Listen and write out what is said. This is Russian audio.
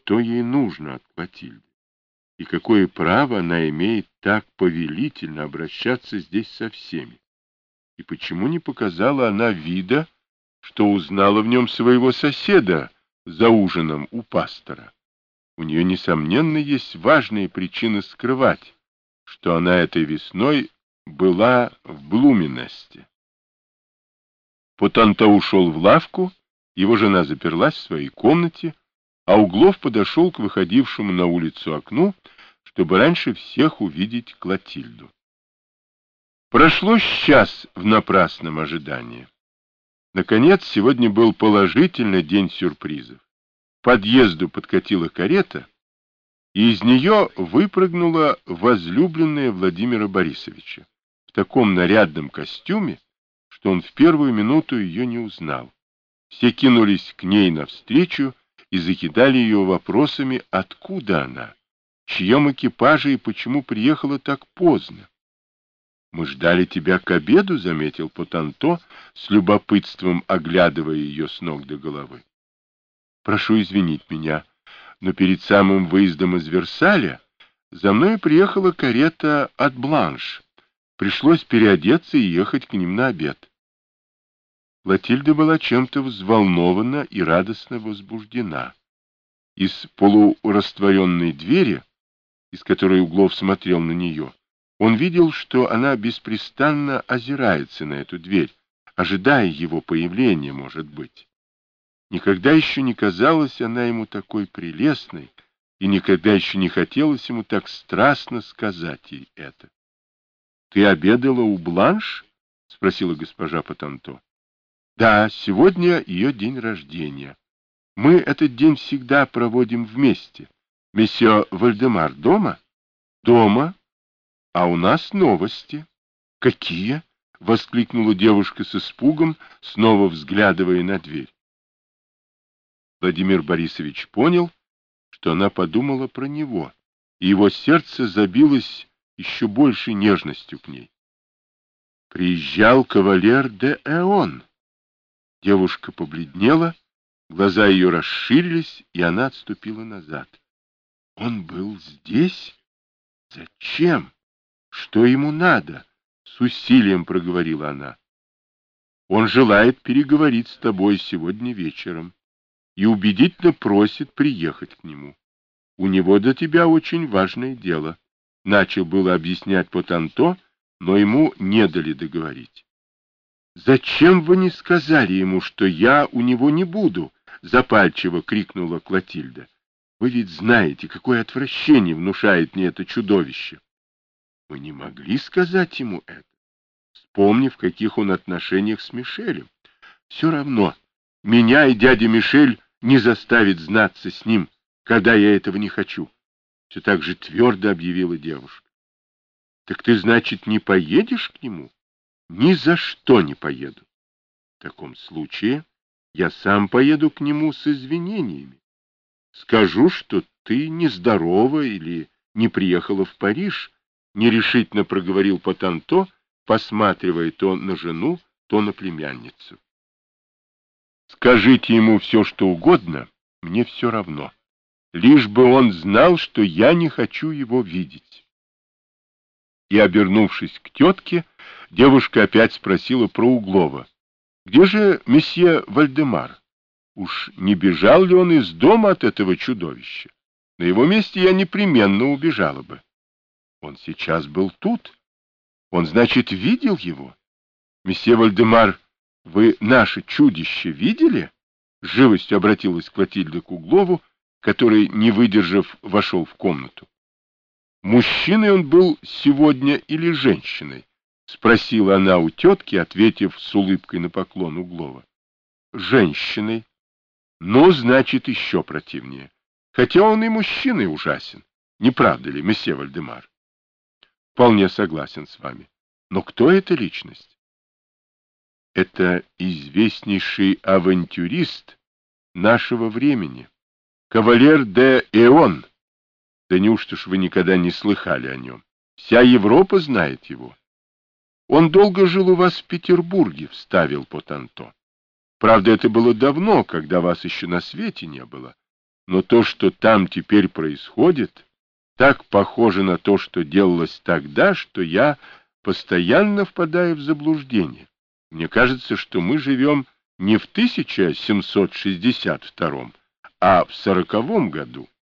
что ей нужно от Клотильды, и какое право она имеет так повелительно обращаться здесь со всеми, и почему не показала она вида, что узнала в нем своего соседа за ужином у пастора. У нее, несомненно, есть важные причины скрывать, что она этой весной была в Блуменесте. Потанто ушел в лавку, его жена заперлась в своей комнате, а Углов подошел к выходившему на улицу окну, чтобы раньше всех увидеть Клотильду. Прошло час в напрасном ожидании. Наконец, сегодня был положительный день сюрпризов. К подъезду подкатила карета, и из нее выпрыгнула возлюбленная Владимира Борисовича в таком нарядном костюме, что он в первую минуту ее не узнал. Все кинулись к ней навстречу и закидали ее вопросами, откуда она, в чьем экипаже и почему приехала так поздно. «Мы ждали тебя к обеду», — заметил Потанто, с любопытством оглядывая ее с ног до головы. «Прошу извинить меня, но перед самым выездом из Версаля за мной приехала карета от Бланш. Пришлось переодеться и ехать к ним на обед». Клотильда была чем-то взволнована и радостно возбуждена. Из полурастворенной двери, из которой Углов смотрел на нее, он видел, что она беспрестанно озирается на эту дверь, ожидая его появления, может быть. Никогда еще не казалась она ему такой прелестной, и никогда еще не хотелось ему так страстно сказать ей это. — Ты обедала у Бланш? — спросила госпожа Потанто. — Да, сегодня ее день рождения. Мы этот день всегда проводим вместе. Месье Вальдемар дома? — Дома. А у нас новости. — Какие? — воскликнула девушка с испугом, снова взглядывая на дверь. Владимир Борисович понял, что она подумала про него, и его сердце забилось еще большей нежностью к ней. Приезжал кавалер де Эон. Девушка побледнела, глаза ее расширились, и она отступила назад. Он был здесь? Зачем? Что ему надо? С усилием проговорила она. Он желает переговорить с тобой сегодня вечером и убедительно просит приехать к нему. У него до тебя очень важное дело. Начал было объяснять Потанто, но ему не дали договорить. «Зачем вы не сказали ему, что я у него не буду?» — запальчиво крикнула Клотильда. «Вы ведь знаете, какое отвращение внушает мне это чудовище». «Мы не могли сказать ему это, вспомнив, в каких он отношениях с Мишелем. Все равно, меня и дядя Мишель не заставит знаться с ним, когда я этого не хочу», — все так же твердо объявила девушка. «Так ты, значит, не поедешь к нему?» «Ни за что не поеду. В таком случае я сам поеду к нему с извинениями. Скажу, что ты нездорова или не приехала в Париж», — нерешительно проговорил Потанто, посматривая то на жену, то на племянницу. «Скажите ему все, что угодно, мне все равно. Лишь бы он знал, что я не хочу его видеть». И, обернувшись к тетке, девушка опять спросила про Углова. «Где же месье Вальдемар? Уж не бежал ли он из дома от этого чудовища? На его месте я непременно убежала бы. Он сейчас был тут. Он, значит, видел его? Месье Вальдемар, вы наше чудище видели?» С живостью обратилась Клотильда к Углову, который, не выдержав, вошел в комнату. «Мужчиной он был сегодня или женщиной?» — спросила она у тетки, ответив с улыбкой на поклон Углова. «Женщиной. Ну, значит, еще противнее. Хотя он и мужчиной ужасен. Не правда ли, месье Вальдемар?» «Вполне согласен с вами. Но кто эта личность?» «Это известнейший авантюрист нашего времени, кавалер де Эон. Да неужто ж вы никогда не слыхали о нем? Вся Европа знает его. Он долго жил у вас в Петербурге», — вставил Потанто. «Правда, это было давно, когда вас еще на свете не было. но то, что там теперь происходит, так похоже на то, что делалось тогда, что я постоянно впадаю в заблуждение. Мне кажется, что мы живем не в 1762, а в 40-м году.